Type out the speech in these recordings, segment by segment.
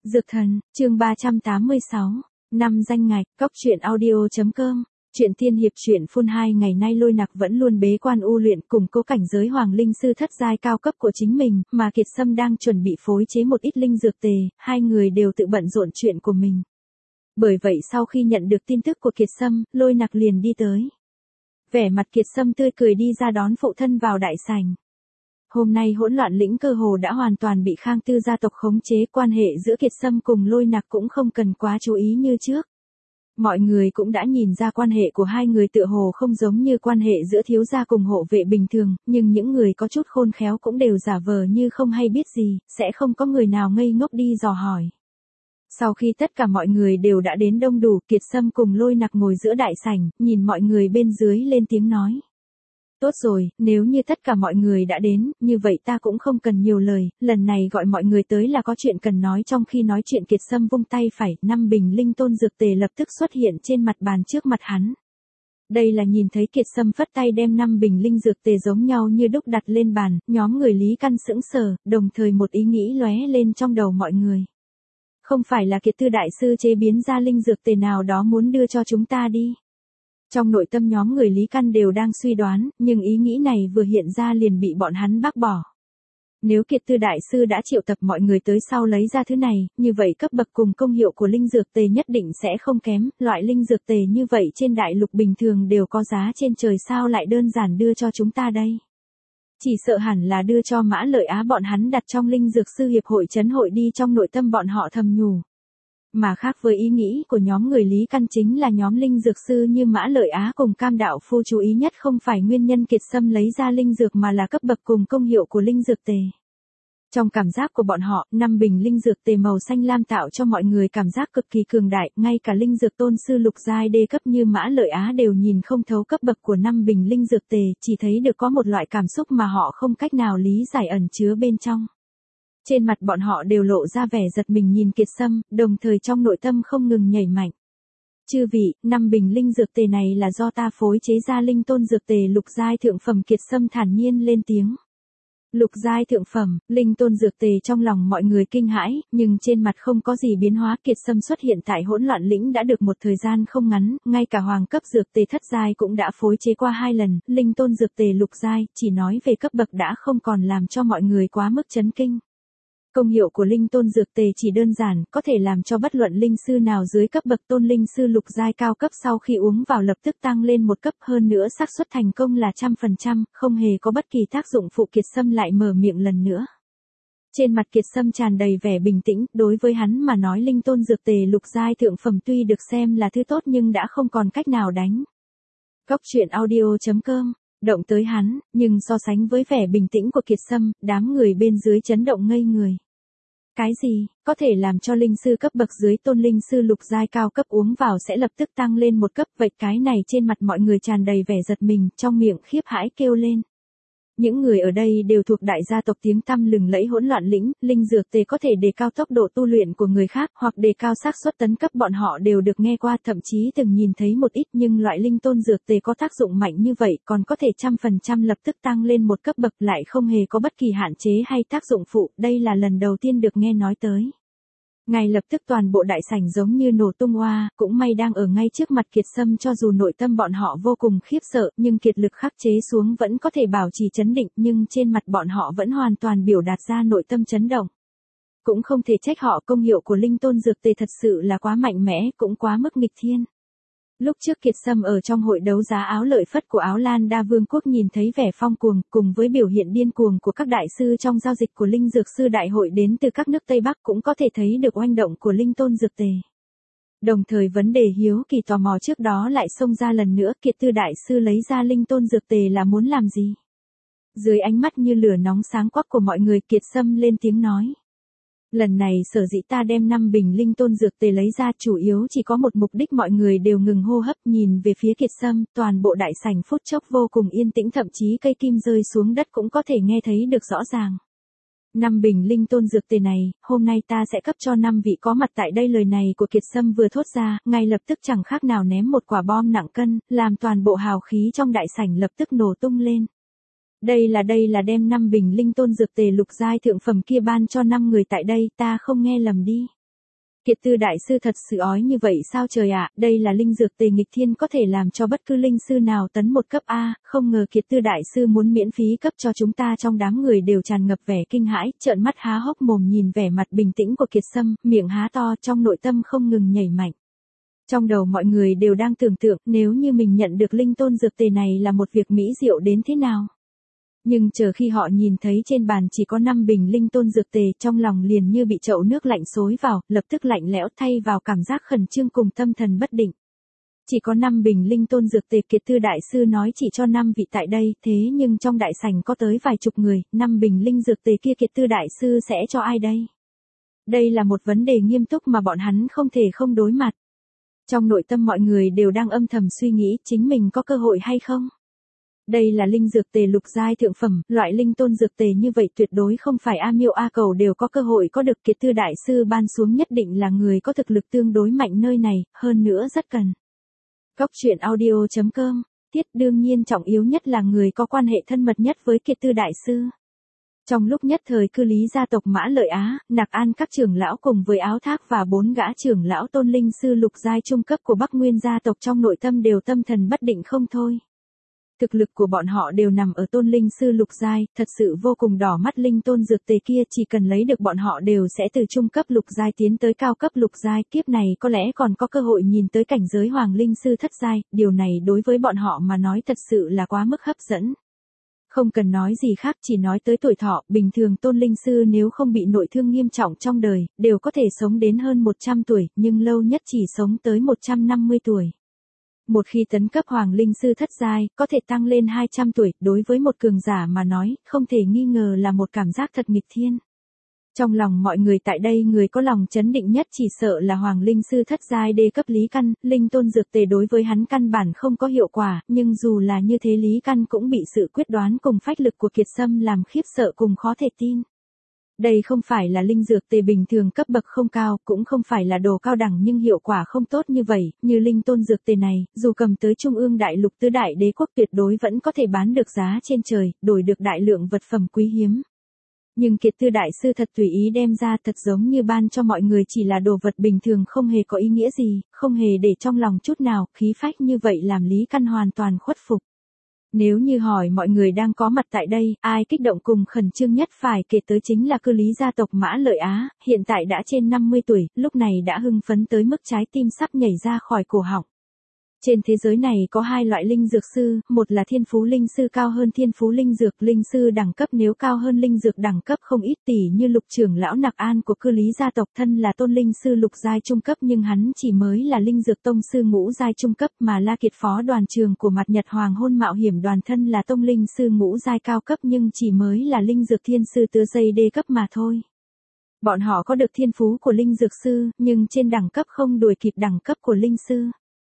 Dược thần, chương 386, năm danh ngạch, cóc truyện audio.com. Truyện tiên hiệp truyện phun 2 ngày nay Lôi Nặc vẫn luôn bế quan u luyện củng cố cảnh giới hoàng linh sư thất giai cao cấp của chính mình, mà Kiệt Sâm đang chuẩn bị phối chế một ít linh dược tề, hai người đều tự bận rộn chuyện của mình. Bởi vậy sau khi nhận được tin tức của Kiệt Sâm, Lôi Nặc liền đi tới. Vẻ mặt Kiệt Sâm tươi cười đi ra đón phụ thân vào đại sảnh. Hôm nay hỗn loạn lĩnh cơ hồ đã hoàn toàn bị Khang Tư gia tộc khống chế, quan hệ giữa Kiệt Sâm cùng Lôi Nặc cũng không cần quá chú ý như trước. Mọi người cũng đã nhìn ra quan hệ của hai người tựa hồ không giống như quan hệ giữa thiếu gia cùng hộ vệ bình thường, nhưng những người có chút khôn khéo cũng đều giả vờ như không hay biết gì, sẽ không có người nào ngây ngốc đi dò hỏi. Sau khi tất cả mọi người đều đã đến đông đủ, Kiệt Sâm cùng Lôi Nặc ngồi giữa đại sảnh, nhìn mọi người bên dưới lên tiếng nói. Tốt rồi, nếu như tất cả mọi người đã đến, như vậy ta cũng không cần nhiều lời, lần này gọi mọi người tới là có chuyện cần nói. Trong khi nói chuyện Kiệt Sâm vung tay phải, 5 bình linh tôn dược tề lập tức xuất hiện trên mặt bàn trước mặt hắn. Đây là nhìn thấy Kiệt Sâm phất tay đem 5 bình linh dược tề giống nhau như đúc đặt lên bàn, nhóm người Lý Căn sững sờ, đồng thời một ý nghĩ lóe lên trong đầu mọi người. Không phải là Kiệt Tư đại sư chế biến ra linh dược tề nào đó muốn đưa cho chúng ta đi. Trong nội tâm nhóm người Lý Căn đều đang suy đoán, nhưng ý nghĩ này vừa hiện ra liền bị bọn hắn bác bỏ. Nếu Kiệt Tư đại sư đã triệu tập mọi người tới sau lấy ra thứ này, như vậy cấp bậc cùng công hiệu của linh dược tề nhất định sẽ không kém, loại linh dược tề như vậy trên đại lục bình thường đều có giá trên trời, sao lại đơn giản đưa cho chúng ta đây? Chỉ sợ hẳn là đưa cho Mã Lợi Á bọn hắn đặt trong linh dược sư hiệp hội trấn hội đi, trong nội tâm bọn họ thầm nhủ. Mà khác với ý nghĩ của nhóm người Lý Căn chính là nhóm linh dược sư như Mã Lợi Á cùng Cam Đạo Phu chú ý nhất không phải nguyên nhân Kiệt Sâm lấy ra linh dược mà là cấp bậc cùng công hiệu của linh dược tề. Trong cảm giác của bọn họ, 5 bình linh dược tề màu xanh lam tạo cho mọi người cảm giác cực kỳ cường đại, ngay cả linh dược tôn sư lục giai đê cấp như Mã Lợi Á đều nhìn không thấu cấp bậc của 5 bình linh dược tề, chỉ thấy được có một loại cảm xúc mà họ không cách nào lý giải ẩn chứa bên trong. Trên mặt bọn họ đều lộ ra vẻ giật mình nhìn Kiệt Sâm, đồng thời trong nội tâm không ngừng nhảy mạnh. Chư vị, 5 bình linh dược tề này là do ta phối chế ra linh tôn dược tề lục giai thượng phẩm. Kiệt Sâm thản nhiên lên tiếng. Lục giai thượng phẩm, linh tôn dược tề, trong lòng mọi người kinh hãi, nhưng trên mặt không có gì biến hóa. Kiệt Sâm xuất hiện tại hỗn loạn lĩnh đã được một thời gian không ngắn, ngay cả hoàng cấp dược tề thất giai cũng đã phối chế qua 2 lần, linh tôn dược tề lục giai, chỉ nói về cấp bậc đã không còn làm cho mọi người quá mức chấn kinh. Công hiệu của linh tôn dược tề chỉ đơn giản, có thể làm cho bất luận linh sư nào dưới cấp bậc tôn linh sư lục giai cao cấp sau khi uống vào lập tức tăng lên một cấp, hơn nữa xác suất thành công là 100%, không hề có bất kỳ tác dụng phụ. Kiệt Sâm lại mở miệng lần nữa. Trên mặt Kiệt Sâm tràn đầy vẻ bình tĩnh, đối với hắn mà nói linh tôn dược tề lục giai thượng phẩm tuy được xem là thứ tốt nhưng đã không còn cách nào đánh. Cóc truyện audio.com động tới hắn, nhưng so sánh với vẻ bình tĩnh của Kiệt Sâm, đám người bên dưới chấn động ngây người. Cái gì, có thể làm cho linh sư cấp bậc dưới tôn linh sư lục giai cao cấp uống vào sẽ lập tức tăng lên một cấp, vậy cái này trên mặt mọi người tràn đầy vẻ giật mình, trong miệng khiếp hãi kêu lên. Những người ở đây đều thuộc đại gia tộc tiếng tăm lừng lẫy hỗn loạn lĩnh, linh dược tề có thể đề cao tốc độ tu luyện của người khác hoặc đề cao xác suất tấn cấp, bọn họ đều được nghe qua, thậm chí từng nhìn thấy một ít, nhưng loại linh tôn dược tề có tác dụng mạnh như vậy, còn có thể 100% lập tức tăng lên một cấp bậc, lại không hề có bất kỳ hạn chế hay tác dụng phụ, đây là lần đầu tiên được nghe nói tới. Ngay lập tức toàn bộ đại sảnh giống như nổ tung oa, cũng may đang ở ngay trước mặt Kiệt Sâm, cho dù nội tâm bọn họ vô cùng khiếp sợ, nhưng kiệt lực khắc chế xuống vẫn có thể bảo trì chấn định, nhưng trên mặt bọn họ vẫn hoàn toàn biểu đạt ra nội tâm chấn động. Cũng không thể trách họ, công hiệu của linh tôn dược tề thật sự là quá mạnh mẽ, cũng quá mức nghịch thiên. Lúc trước Kiệt Sâm ở trong hội đấu giá áo lợi phất của Áo Lan Đa Vương quốc nhìn thấy vẻ phong cuồng, cùng với biểu hiện điên cuồng của các đại sư trong giao dịch của linh dược sư đại hội đến từ các nước Tây Bắc, cũng có thể thấy được oanh động của linh tôn dược tề. Đồng thời vấn đề hiếu kỳ tò mò trước đó lại xông ra lần nữa, Kiệt Tư đại sư lấy ra linh tôn dược tề là muốn làm gì? Dưới ánh mắt như lửa nóng sáng quắc của mọi người, Kiệt Sâm lên tiếng nói. Lần này sở dĩ ta đem 5 bình linh tôn dược tề lấy ra chủ yếu chỉ có một mục đích. Mọi người đều ngừng hô hấp nhìn về phía Kiệt Sâm, toàn bộ đại sảnh phút chốc vô cùng yên tĩnh, thậm chí cây kim rơi xuống đất cũng có thể nghe thấy được rõ ràng. 5 bình linh tôn dược tề này, hôm nay ta sẽ cấp cho 5 vị có mặt tại đây. Lời này của Kiệt Sâm vừa thốt ra, ngay lập tức chẳng khác nào ném một quả bom nặng cân, làm toàn bộ hào khí trong đại sảnh lập tức nổ tung lên. Đây là đem 5 bình linh tôn dược tề lục giai thượng phẩm kia ban cho 5 người tại đây, ta không nghe lầm đi. Kiệt Tư đại sư thật sự ói như vậy sao trời ạ, đây là linh dược tề nghịch thiên có thể làm cho bất cứ linh sư nào tấn một cấp A, không ngờ Kiệt Tư đại sư muốn miễn phí cấp cho chúng ta. Trong đám người đều tràn ngập vẻ kinh hãi, trợn mắt há hốc mồm nhìn vẻ mặt bình tĩnh của Kiệt Sâm, miệng há to, trong nội tâm không ngừng nhảy mạnh. Trong đầu mọi người đều đang tưởng tượng nếu như mình nhận được linh tôn dược tề này là một việc mỹ diệu đến thế nào. Nhưng chờ khi họ nhìn thấy trên bàn chỉ có 5 bình linh tôn dược tề, trong lòng liền như bị chậu nước lạnh xối vào, lập tức lạnh lẽo thay vào cảm giác khẩn trương cùng tâm thần bất định. Chỉ có 5 bình linh tôn dược tề, Kiệt Tư đại sư nói chỉ cho 5 vị tại đây, thế nhưng trong đại sảnh có tới vài chục người, 5 bình linh dược tề kia Kiệt Tư đại sư sẽ cho ai đây? Đây là một vấn đề nghiêm túc mà bọn hắn không thể không đối mặt. Trong nội tâm mọi người đều đang âm thầm suy nghĩ chính mình có cơ hội hay không? Đây là linh dược tề lục giai thượng phẩm, loại linh tôn dược tề như vậy tuyệt đối không phải A Miêu A Cầu đều có cơ hội có được. Kiệt Tư đại sư ban xuống nhất định là người có thực lực tương đối mạnh nơi này, hơn nữa rất cần. Cốc truyện audio.com, tiết đương nhiên trọng yếu nhất là người có quan hệ thân mật nhất với Kiệt Tư đại sư. Trong lúc nhất thời cư lý gia tộc Mã Lợi Á, Nạc An các trưởng lão cùng với Áo Thác và 4 gã trưởng lão tôn linh sư lục giai trung cấp của Bắc Nguyên gia tộc trong nội tâm đều tâm thần bất định không thôi. Thực lực của bọn họ đều nằm ở tôn linh sư lục giai, thật sự vô cùng đỏ mắt. Linh tôn dược tề kia chỉ cần lấy được bọn họ đều sẽ từ trung cấp lục giai tiến tới cao cấp lục giai, kiếp này có lẽ còn có cơ hội nhìn tới cảnh giới hoàng linh sư thất giai, điều này đối với bọn họ mà nói thật sự là quá mức hấp dẫn. Không cần nói gì khác, chỉ nói tới tuổi thọ, bình thường tôn linh sư nếu không bị nội thương nghiêm trọng trong đời, đều có thể sống đến hơn 100 tuổi, nhưng lâu nhất chỉ sống tới 150 tuổi. Một khi tấn cấp hoàng linh sư thất giai, có thể tăng lên 200 tuổi, đối với một cường giả mà nói, không thể nghi ngờ là một cảm giác thật nghịch thiên. Trong lòng mọi người tại đây, người có lòng chấn định nhất chỉ sợ là hoàng linh sư thất giai đê cấp Lý Căn, linh tôn dược tề đối với hắn căn bản không có hiệu quả, nhưng dù là như thế Lý Căn cũng bị sự quyết đoán cùng phách lực của Kiệt Sâm làm khiếp sợ cùng khó thể tin. Đây không phải là linh dược tề bình thường cấp bậc không cao, cũng không phải là đồ cao đẳng nhưng hiệu quả không tốt như vậy, như linh tôn dược tề này, dù cầm tới Trung ương đại lục tứ đại đế quốc tuyệt đối vẫn có thể bán được giá trên trời, đổi được đại lượng vật phẩm quý hiếm. Nhưng Kiệt Tư đại sư thật tùy ý đem ra, thật giống như ban cho mọi người chỉ là đồ vật bình thường không hề có ý nghĩa gì, không hề để trong lòng chút nào, khí phách như vậy làm Lý Căn hoàn toàn khuất phục. Nếu như hỏi mọi người đang có mặt tại đây, ai kích động cùng khẩn trương nhất phải kể tới chính là cư lý gia tộc Mã Lợi Á, hiện tại đã trên 50 tuổi, lúc này đã hưng phấn tới mức trái tim sắp nhảy ra khỏi cổ họng. Trên thế giới này có hai loại linh dược sư, một là thiên phú linh sư cao hơn thiên phú linh dược, linh sư đẳng cấp nếu cao hơn linh dược đẳng cấp không ít, tỷ như Lục trưởng lão Nạc An của cư lý gia tộc thân là tôn linh sư lục giai trung cấp nhưng hắn chỉ mới là linh dược tông sư ngũ giai trung cấp, mà La Kiệt phó đoàn trường của Mặt Nhật Hoàng hôn mạo hiểm đoàn thân là tông linh sư ngũ giai cao cấp nhưng chỉ mới là linh dược thiên sư tứ giai đê cấp mà thôi. Bọn họ có được thiên phú của linh dược sư, nhưng trên đẳng cấp không đuổi kịp đẳng cấp của linh sư.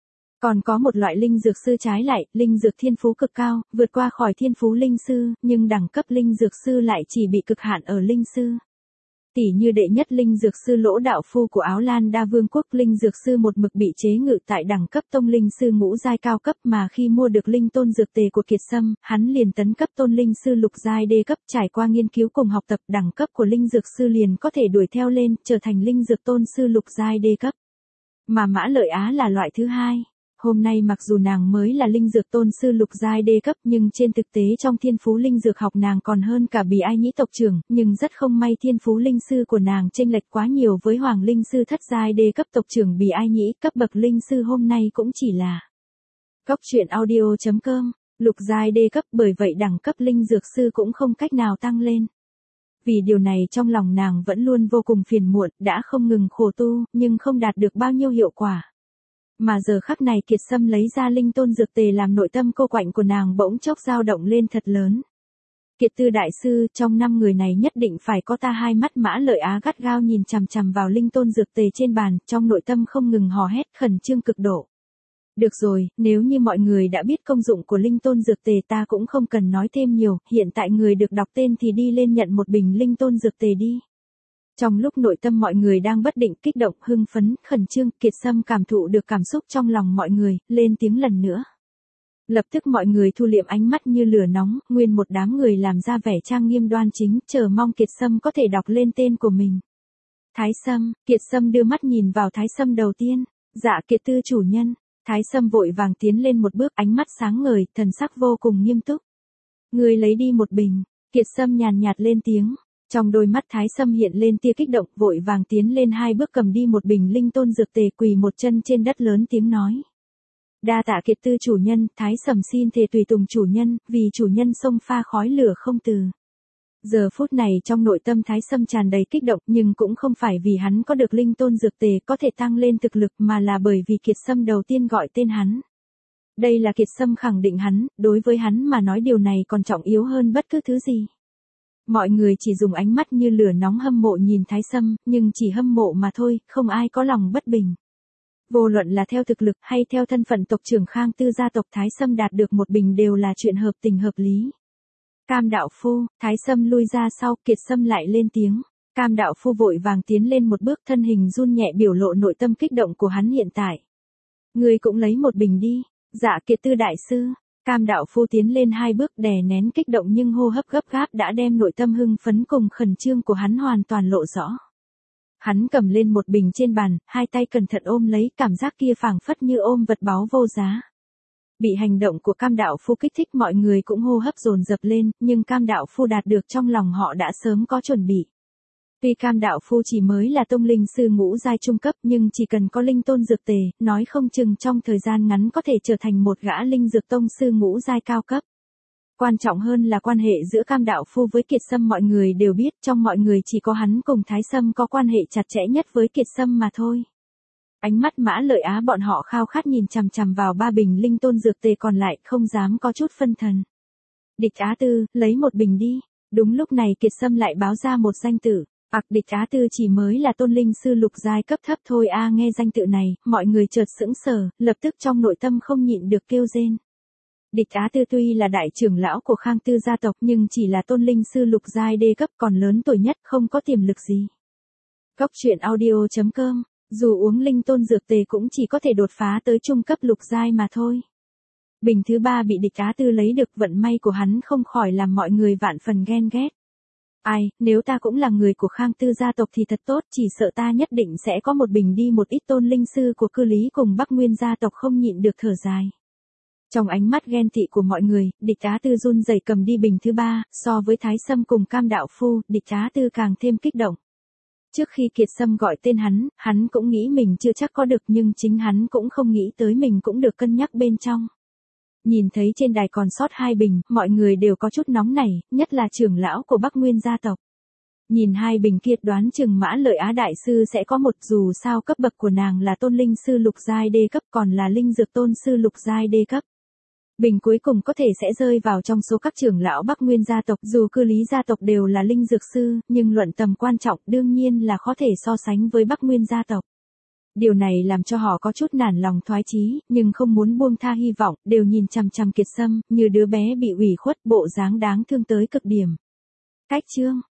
Còn có một loại linh dược sư trái lại, linh dược thiên phú cực cao, vượt qua khỏi thiên phú linh sư, nhưng đẳng cấp linh dược sư lại chỉ bị cực hạn ở linh sư. Tỷ như đệ nhất linh dược sư Lỗ Đạo Phu của Áo Lan Đa Vương quốc, linh dược sư một mực bị chế ngự tại đẳng cấp tông linh sư ngũ giai cao cấp, mà khi mua được linh tôn dược tề của Kiệt Sâm, hắn liền tấn cấp tôn linh sư lục giai đê cấp, trải qua nghiên cứu cùng học tập, đẳng cấp của linh dược sư liền có thể đuổi theo lên, trở thành linh dược tôn sư lục giai đê cấp. Mà Mã Lợi Á là loại thứ hai. Hôm nay mặc dù nàng mới là linh dược tôn sư lục giai đê cấp nhưng trên thực tế trong thiên phú linh dược học nàng còn hơn cả Bì Ai Nhĩ tộc trưởng, nhưng rất không may thiên phú linh sư của nàng chênh lệch quá nhiều với hoàng linh sư thất giai đê cấp tộc trưởng Bì Ai Nhĩ, cấp bậc linh sư hôm nay cũng chỉ là Cốc truyện audio.com, lục giai đê cấp, bởi vậy đẳng cấp linh dược sư cũng không cách nào tăng lên. Vì điều này trong lòng nàng vẫn luôn vô cùng phiền muộn, đã không ngừng khổ tu, nhưng không đạt được bao nhiêu hiệu quả. Mà giờ khắc này Kiệt Sâm lấy ra linh tôn dược tề làm nội tâm cô quạnh của nàng bỗng chốc dao động lên thật lớn. Kiệt Tư đại sư, trong 5 người này nhất định phải có ta. Hai mắt Mã Lợi Á gắt gao nhìn chằm chằm vào linh tôn dược tề trên bàn, trong nội tâm không ngừng hò hét khẩn trương cực độ. Được rồi, nếu như mọi người đã biết công dụng của linh tôn dược tề ta cũng không cần nói thêm nhiều, hiện tại người được đọc tên thì đi lên nhận một bình linh tôn dược tề đi. Trong lúc nội tâm mọi người đang bất định, kích động, hưng phấn, khẩn trương, Kiệt Sâm cảm thụ được cảm xúc trong lòng mọi người, lên tiếng lần nữa. Lập tức mọi người thu liệm ánh mắt như lửa nóng, nguyên một đám người làm ra vẻ trang nghiêm đoan chính, chờ mong Kiệt Sâm có thể đọc lên tên của mình. Thái Sâm, Kiệt Sâm đưa mắt nhìn vào Thái Sâm đầu tiên. Dạ Kiệt Tư chủ nhân. Thái Sâm vội vàng tiến lên một bước, ánh mắt sáng ngời, thần sắc vô cùng nghiêm túc. Người lấy đi một bình. Kiệt Sâm nhàn nhạt lên tiếng. Trong đôi mắt Thái Sâm hiện lên tia kích động, vội vàng tiến lên 2 bước cầm đi một bình linh tôn dược tề, quỳ một chân trên đất lớn tiếng nói. Đa tạ Kiệt Tư chủ nhân, Thái Sâm xin thề tùy tùng chủ nhân, vì chủ nhân xông pha khói lửa không từ. Giờ phút này trong nội tâm Thái Sâm tràn đầy kích động, nhưng cũng không phải vì hắn có được linh tôn dược tề có thể tăng lên thực lực, mà là bởi vì Kiệt Sâm đầu tiên gọi tên hắn. Đây là Kiệt Sâm khẳng định hắn, đối với hắn mà nói điều này còn trọng yếu hơn bất cứ thứ gì. Mọi người chỉ dùng ánh mắt như lửa nóng hâm mộ nhìn Thái Sâm, nhưng chỉ hâm mộ mà thôi, không ai có lòng bất bình. Vô luận là theo thực lực hay theo thân phận tộc trưởng Khang Tư gia tộc, Thái Sâm đạt được một bình đều là chuyện hợp tình hợp lý. Cam đạo phu. Thái Sâm lui ra sau, Kiệt Sâm lại lên tiếng. Cam đạo phu vội vàng tiến lên một bước, thân hình run nhẹ biểu lộ nội tâm kích động của hắn hiện tại. Người cũng lấy một bình đi. Dạ Kiệt Tư đại sư. Cam đạo phu tiến lên 2 bước, đè nén kích động nhưng hô hấp gấp gáp đã đem nội tâm hưng phấn cùng khẩn trương của hắn hoàn toàn lộ rõ. Hắn cầm lên một bình trên bàn, 2 tay cẩn thận ôm lấy, cảm giác kia phảng phất như ôm vật báu vô giá. Bị hành động của Cam đạo phu kích thích, mọi người cũng hô hấp dồn dập lên, nhưng Cam đạo phu đạt được trong lòng họ đã sớm có chuẩn bị. Tuy Cam đạo phu chỉ mới là tông linh sư ngũ giai trung cấp, nhưng chỉ cần có linh tôn dược tề, nói không chừng trong thời gian ngắn có thể trở thành một gã linh dược tông sư ngũ giai cao cấp. Quan trọng hơn là quan hệ giữa Cam đạo phu với Kiệt Sâm, mọi người đều biết, trong mọi người chỉ có hắn cùng Thái Sâm có quan hệ chặt chẽ nhất với Kiệt Sâm mà thôi. Ánh mắt Mã Lợi Á bọn họ khao khát nhìn chằm chằm vào 3 bình linh tôn dược tề còn lại, không dám có chút phân thần. Địch Á Tư, lấy một bình đi. Đúng lúc này Kiệt Sâm lại báo ra một danh tự. Địch Á Tư chỉ mới là tôn linh sư lục giai cấp thấp thôi a. Nghe danh tự này, mọi người chợt sững sờ, lập tức trong nội tâm không nhịn được kêu rên. Địch Á Tư tuy là đại trưởng lão của Khang Tư gia tộc nhưng chỉ là tôn linh sư lục giai đê cấp, còn lớn tuổi nhất, không có tiềm lực gì. Cốc truyện audio.com. Dù uống linh tôn dược tề cũng chỉ có thể đột phá tới trung cấp lục giai mà thôi. Bình thứ 3 bị Địch Á Tư lấy được, vận may của hắn không khỏi làm mọi người vạn phần ghen ghét. Ai, nếu ta cũng là người của Khang Tư gia tộc thì thật tốt, chỉ sợ ta nhất định sẽ có một bình đi. Một ít tôn linh sư của Cư Lý cùng Bắc Nguyên gia tộc không nhịn được thở dài. Trong ánh mắt ghen tị của mọi người, Địch Á Tư run rẩy cầm đi bình thứ 3, so với Thái Sâm cùng Cam đạo phu, Địch Á Tư càng thêm kích động. Trước khi Kiệt Sâm gọi tên hắn cũng nghĩ mình chưa chắc có được, nhưng chính hắn cũng không nghĩ tới mình cũng được cân nhắc bên trong. Nhìn thấy trên đài còn sót 2 bình, mọi người đều có chút nóng nảy, nhất là trưởng lão của Bắc Nguyên gia tộc. Nhìn 2 bình kia đoán chừng Mã Lợi Á đại sư sẽ có một, dù sao cấp bậc của nàng là tôn linh sư lục giai đê cấp, còn là linh dược tôn sư lục giai đê cấp. Bình cuối cùng có thể sẽ rơi vào trong số các trưởng lão Bắc Nguyên gia tộc, dù Cư Lý gia tộc đều là linh dược sư, nhưng luận tầm quan trọng đương nhiên là khó thể so sánh với Bắc Nguyên gia tộc. Điều này làm cho họ có chút nản lòng thoái chí, nhưng không muốn buông tha hy vọng, đều nhìn chằm chằm Kiệt Sâm, như đứa bé bị ủy khuất, bộ dáng đáng thương tới cực điểm. Cách chương